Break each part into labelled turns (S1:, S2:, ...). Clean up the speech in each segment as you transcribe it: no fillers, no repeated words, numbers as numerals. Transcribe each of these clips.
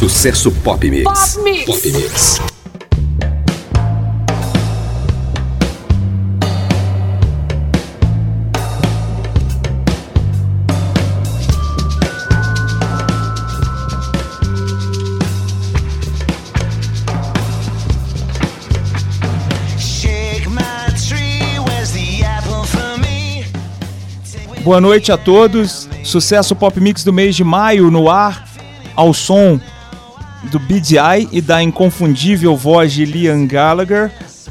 S1: Sucesso Pop Mix.
S2: Pop Mix.
S1: Pop Mix.
S3: Boa noite a todos. Sucesso Pop Mix do mês de maio no ar, ao som do BDI e da inconfundível voz de Liam Gallagher,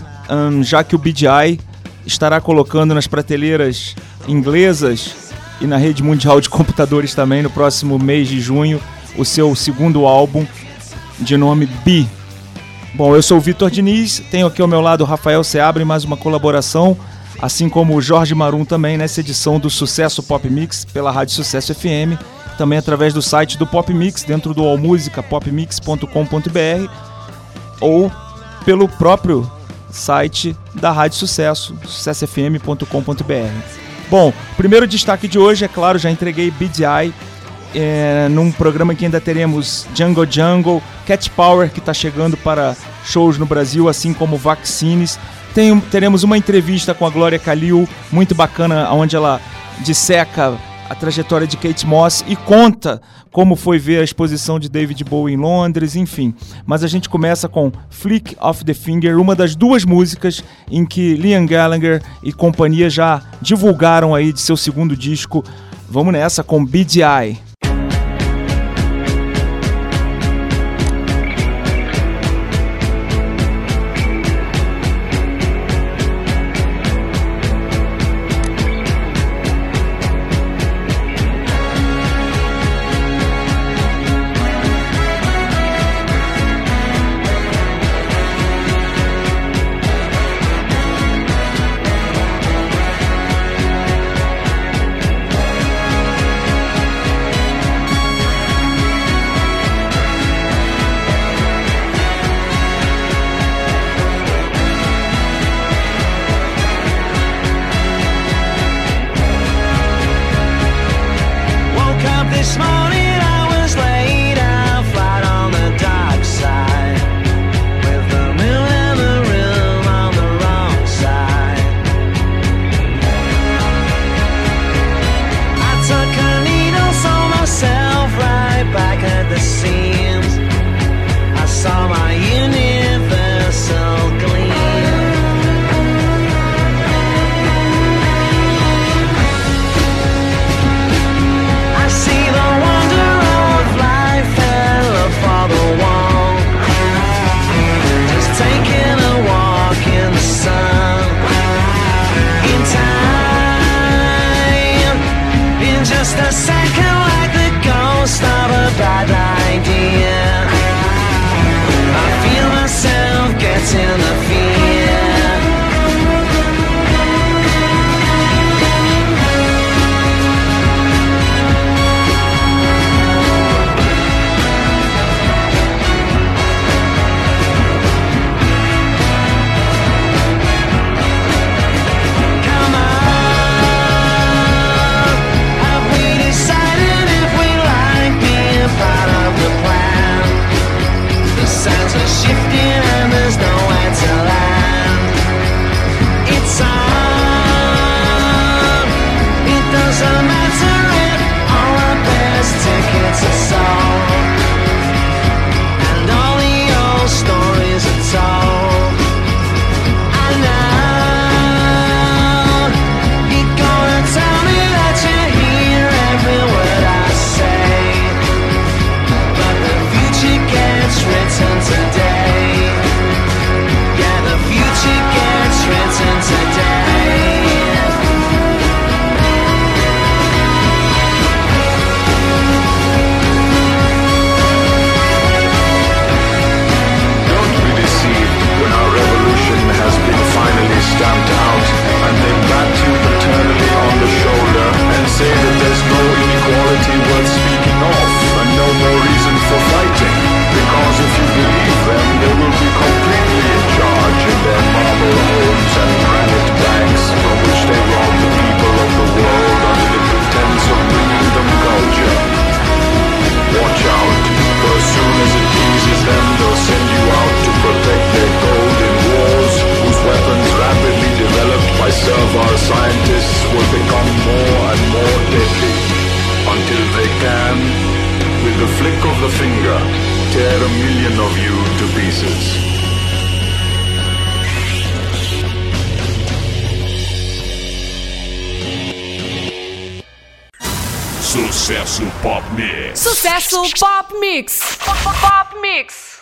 S3: já que o BDI estará colocando nas prateleiras inglesas e na rede mundial de computadores também no próximo mês de junho o seu segundo álbum de nome B. Bom, eu sou o Vitor Diniz, tenho aqui ao meu lado o Rafael Seabra, mais uma colaboração, assim como o Jorge Marum também nessa edição do Sucesso Pop Mix pela Rádio Sucesso FM, também através do site do Pop Mix, dentro do allmusica popmix.com.br ou pelo próprio site da Rádio Sucesso, sucessofm.com.br. Bom, o primeiro destaque de hoje, é claro, já entreguei BDI, num programa que ainda teremos Jungle Jungle, Cat Power, que está chegando para shows no Brasil, assim como Vaccines. Teremos uma entrevista com a Glória Kalil, muito bacana, onde ela disseca a trajetória de Kate Moss e conta como foi ver a exposição de David Bowie em Londres, enfim. Mas a gente começa com Flick of the Finger, uma das duas músicas em que Liam Gallagher e companhia já divulgaram aí de seu segundo disco. Vamos nessa com BDI.
S4: Worth speaking of, and no more reason for fighting, because if you believe
S1: a finger, tear a million of you to pieces.
S2: Sucesso Pop Mix.
S4: Sucesso Pop Mix. Pop Mix.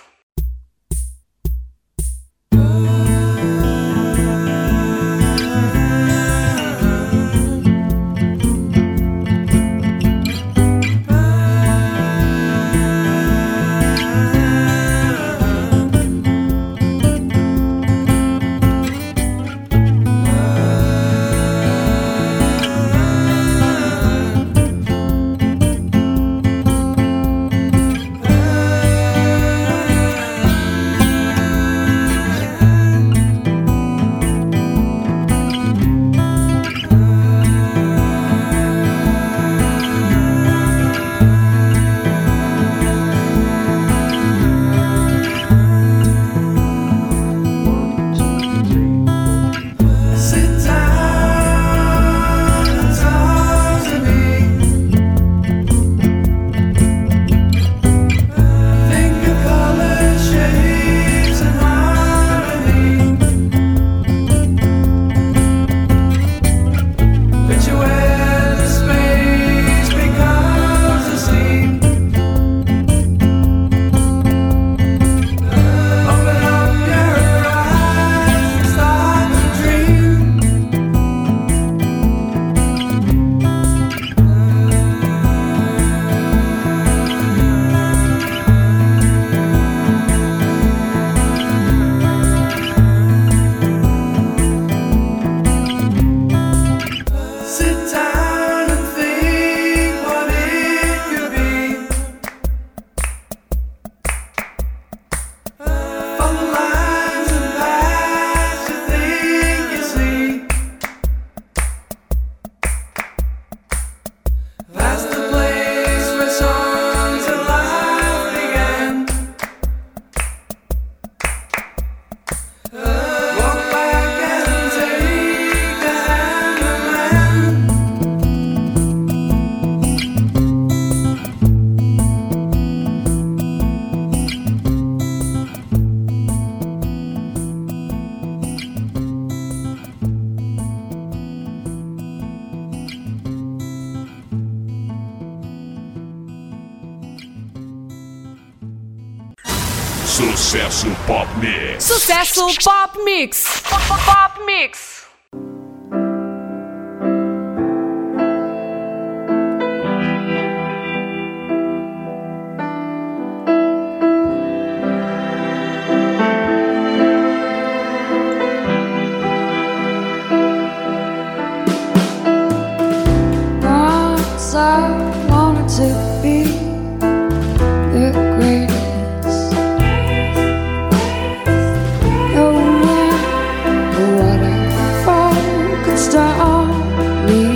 S2: Sucesso Pop Mix.
S4: Sucesso Pop Mix. Pop Mix.
S5: Once I wanted to be the greatest. Stop me.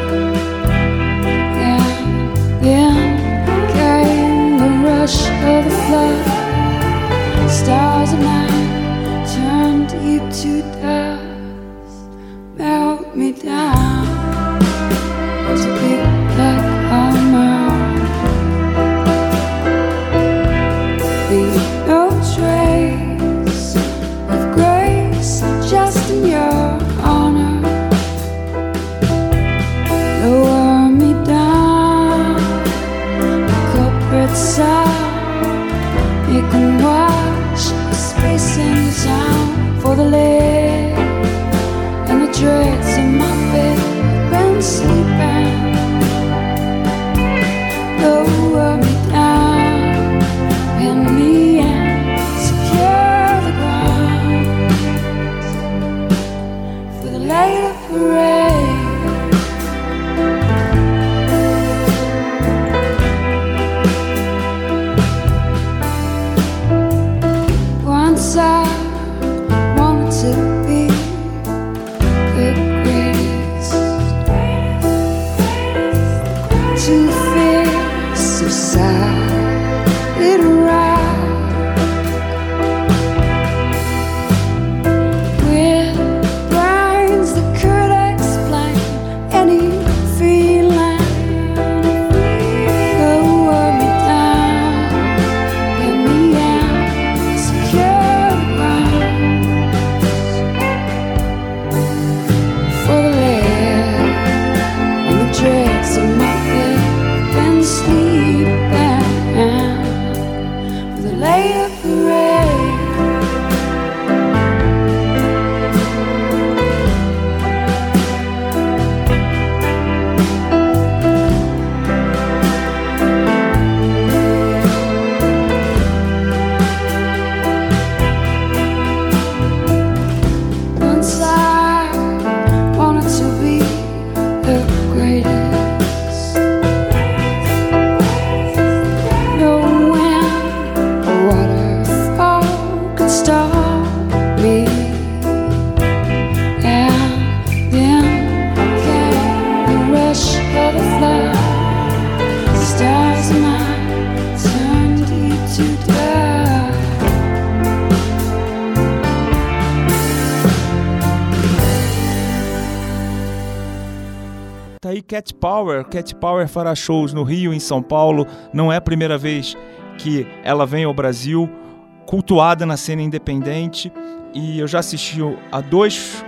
S5: Then came the rush of the flood. Stars of night turn deep to dust, melt me down to be like armor. Leave no trace of grace, just in your honor. Lower me down, the culprit side. You can watch the space in sound for the leg and the dregs in my bed. Been sleeping. Lower me down, pin me and secure the ground for the later parade. later parade. Once I wanted to be the greatest. No wind or waterfall could stop me. And then came the rush of the flood. Stars might turn to dust.
S3: Tá aí Cat Power. Cat Power fará shows no Rio, em São Paulo. Não é a primeira vez que ela vem ao Brasil, cultuada na cena independente. E eu já assisti a 2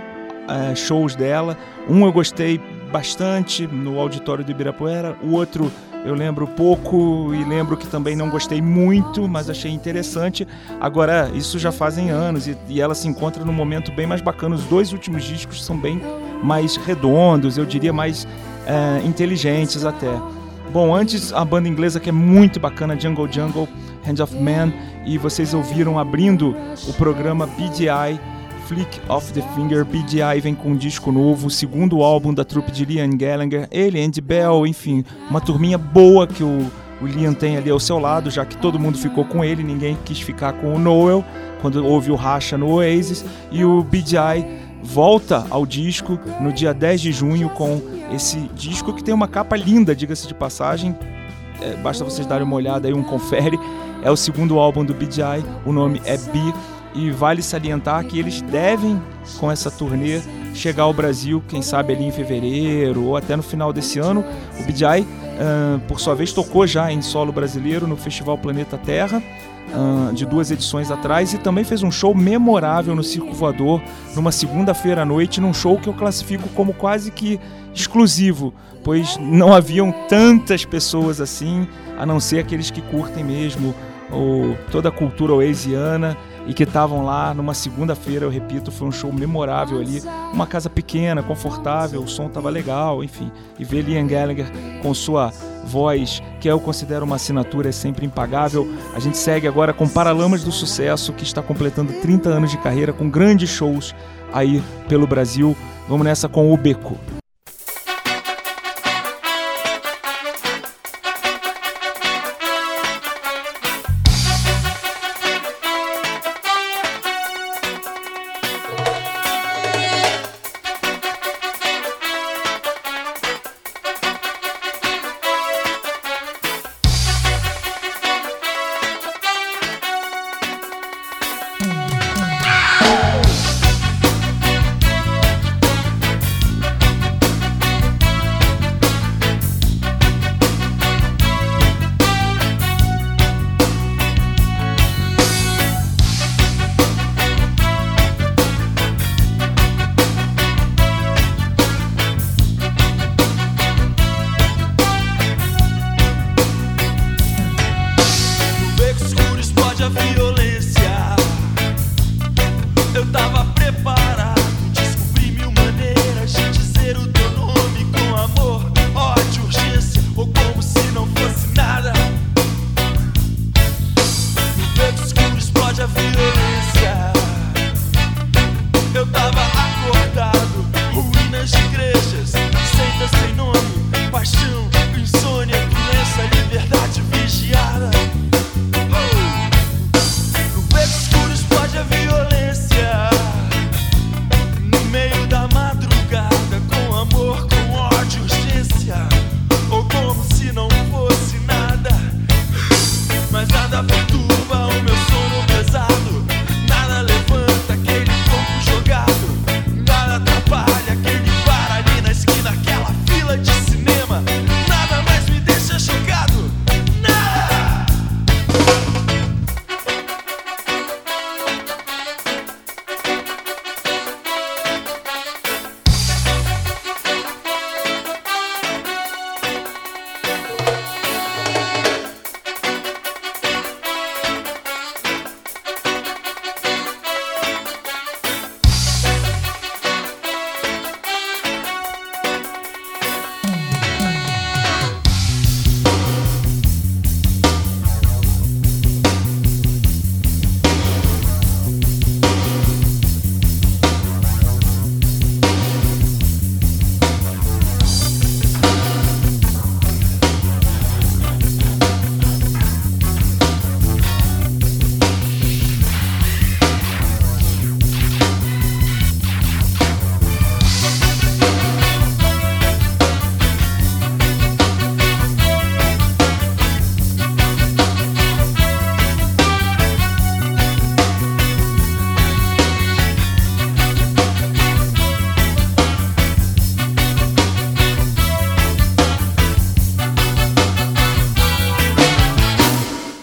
S3: shows dela. Um eu gostei bastante no auditório do Ibirapuera. O outro eu lembro pouco e lembro que também não gostei muito, mas achei interessante. Agora, isso já fazem anos e ela se encontra num momento bem mais bacana. Os 2 últimos discos são bem mais redondos, eu diria mais inteligentes até. Bom, antes a banda inglesa que é muito bacana, Jungle Jungle, Hand of Man, e vocês ouviram abrindo o programa BDI, Flick of the Finger. BDI vem com um disco novo, o 2º álbum da trupe de Liam Gallagher, ele, Andy Bell, enfim, uma turminha boa que o Liam tem ali ao seu lado, já que todo mundo ficou com ele, ninguém quis ficar com o Noel, quando houve o racha no Oasis, e o BDI volta ao disco no dia 10 de junho com esse disco que tem uma capa linda, diga-se de passagem, basta vocês darem uma olhada aí, um confere, é o 2º álbum do BDI, o nome é Be, e vale salientar que eles devem, com essa turnê, chegar ao Brasil, quem sabe ali em fevereiro ou até no final desse ano. O BDI, por sua vez, tocou já em solo brasileiro no Festival Planeta Terra, de 2 edições atrás, e também fez um show memorável no Circo Voador, numa segunda-feira à noite, num show que eu classifico como quase que exclusivo, pois não haviam tantas pessoas assim, a não ser aqueles que curtem mesmo toda a cultura oasiana e que estavam lá numa segunda-feira. Eu repito, foi um show memorável ali, uma casa pequena, confortável, o som estava legal, enfim, e ver Liam Gallagher com sua voz, que eu considero uma assinatura, é sempre impagável. A gente segue agora com Paralamas do Sucesso, que está completando 30 anos de carreira, com grandes shows aí pelo Brasil. Vamos nessa com o Beco.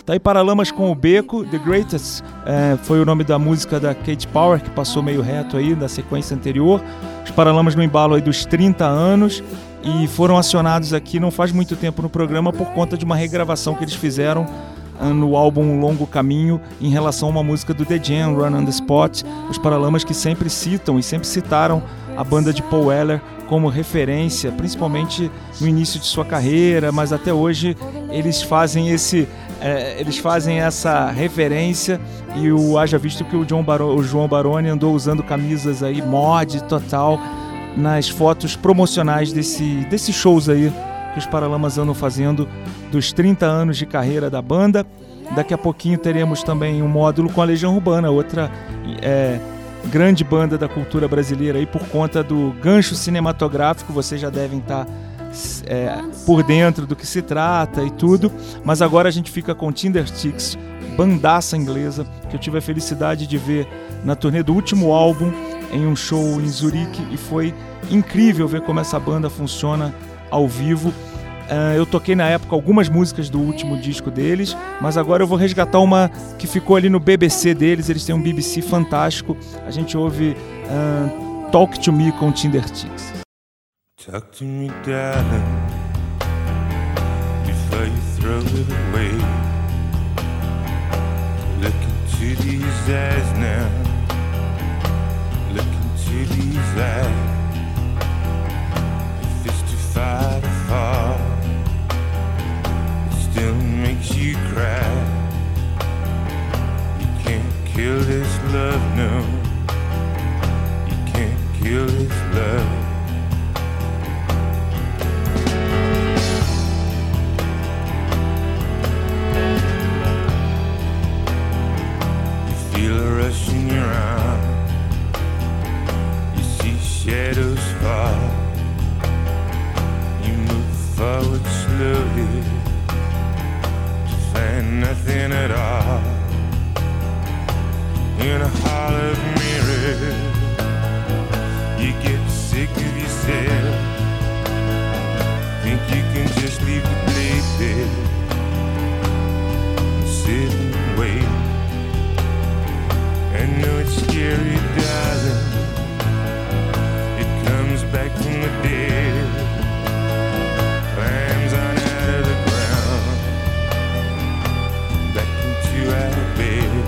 S3: Tá aí Paralamas com o Beco, The Greatest, foi o nome da música da Kate Power, que passou meio reto aí da sequência anterior. Os Paralamas no embalo aí dos 30 anos e foram acionados aqui não faz muito tempo no programa por conta de uma regravação que eles fizeram no álbum Longo Caminho em relação a uma música do The Jam, Run on the Spot. Os Paralamas que sempre citam e sempre citaram a banda de Paul Weller como referência, principalmente no início de sua carreira, mas até hoje eles fazem essa referência, e haja visto que o João Baroni andou usando camisas aí mod total nas fotos promocionais desses shows aí que os Paralamas andam fazendo dos 30 anos de carreira da banda. Daqui a pouquinho teremos também um módulo com a Legião Urbana, outra grande banda da cultura brasileira aí, por conta do gancho cinematográfico. Vocês já devem estar por dentro do que se trata e tudo, mas agora a gente fica com Tindersticks, bandaça inglesa, que eu tive a felicidade de ver na turnê do último álbum em um show em Zurique, e foi incrível ver como essa banda funciona ao vivo. Eu toquei na época algumas músicas do último disco deles, mas agora eu vou resgatar uma que ficou ali no BBC deles. Eles têm um BBC fantástico. A gente ouve Talk to Me com Tindersticks.
S6: Talk to me, darling, before you throw it away. Look into these eyes now. Look into these eyes. If it's too far to fall, it still makes you cry. You can't kill this love, no. You can't kill this love. Feel a rush in your arm. You see shadows fall. You move forward slowly to find nothing at all. In a hall of mirrors, you get sick of yourself. Think you can just leave the place there and sit and wait. I know it's scary, darling. It comes back from the dead, climbs on out of the ground, back into our bed.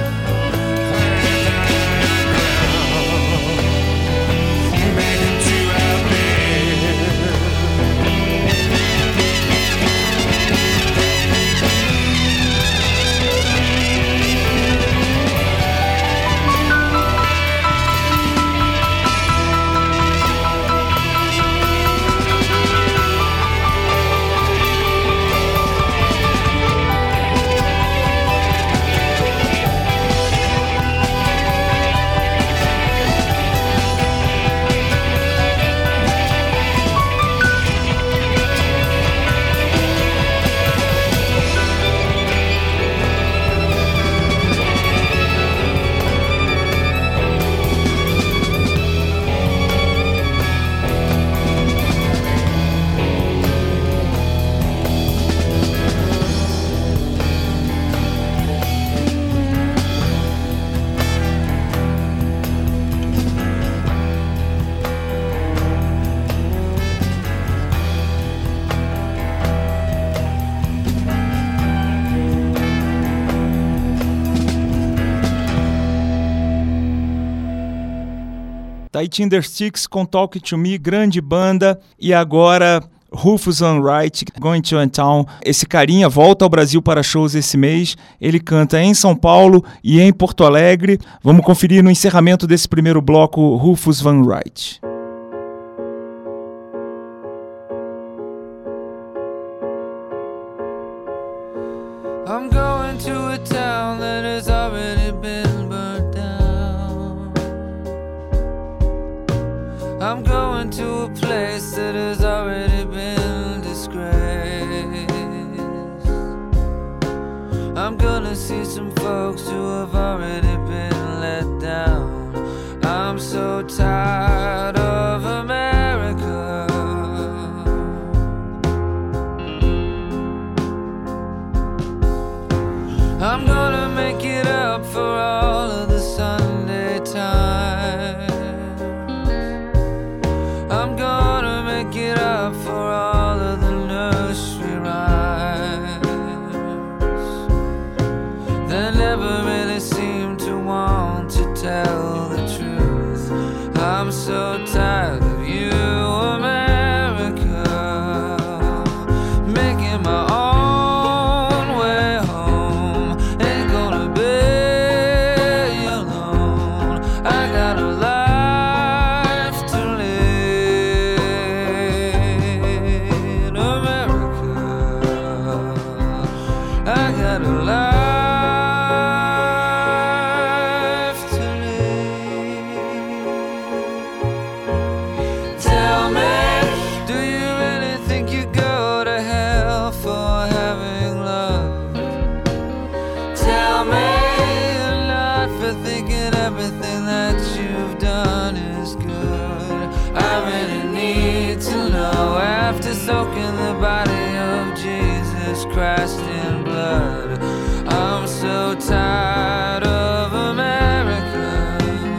S6: Back to
S3: aí Tindersticks com Talk to Me, grande banda. E agora Rufus Van Wright, Going to Town. Esse carinha volta ao Brasil para shows esse mês. Ele canta em São Paulo e em Porto Alegre. Vamos conferir no encerramento desse primeiro bloco Rufus Van Wright.
S7: I'm going to a town that has already been burnt down. I'm going to a place that has already been disgraced. I'm gonna see some folks who have already been let down. I'm so tired of America. I'm gonna make it up for all of the Sunday times. I'm gonna make it up for all of the nursery rhymes that never really seem to want to tell the truth. I'm so tired of you, America, making my own way home. Ain't gonna be alone. I got a life to lead, America. I got a life to lead. Tell me, do you really think you go to hell for having love? Tell me you're not for thinking everything that you've done is good. I really need to know, after soaking the body of Jesus Christ in blood. I'm so tired of America.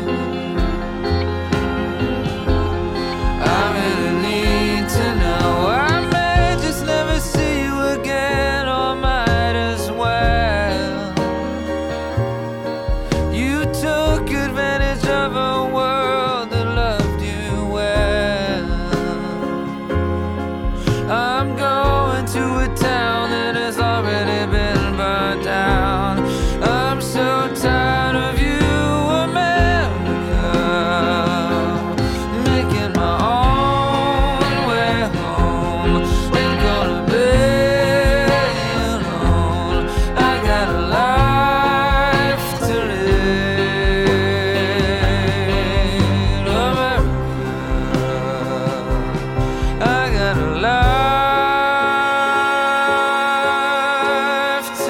S7: I really need to know. I may just never see you again, or might as well. You took advantage of a world that loved you well. I'm going to a town that has already been burnt down. I'm so tired of you, America, making my own way home. Ain't gonna be alone. I got a life to lead, America. I got a life to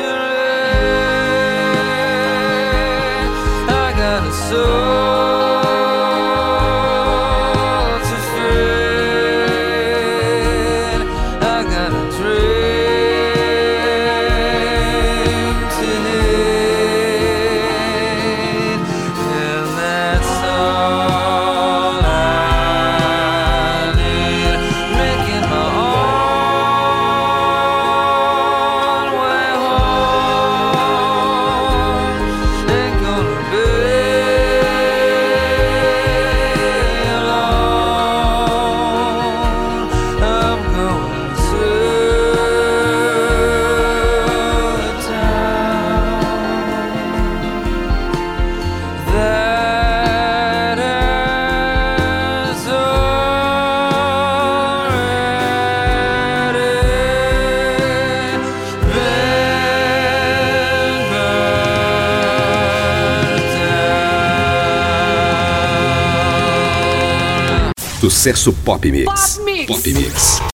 S7: lead. I got a soul to feed. I got a dream to heed, and that's all I need. Making my own way home. Ain't gonna be alone. I'm going to a town that has already been burnt down.
S8: Sucesso Pop Mix.
S4: Pop Mix.
S8: Pop Mix.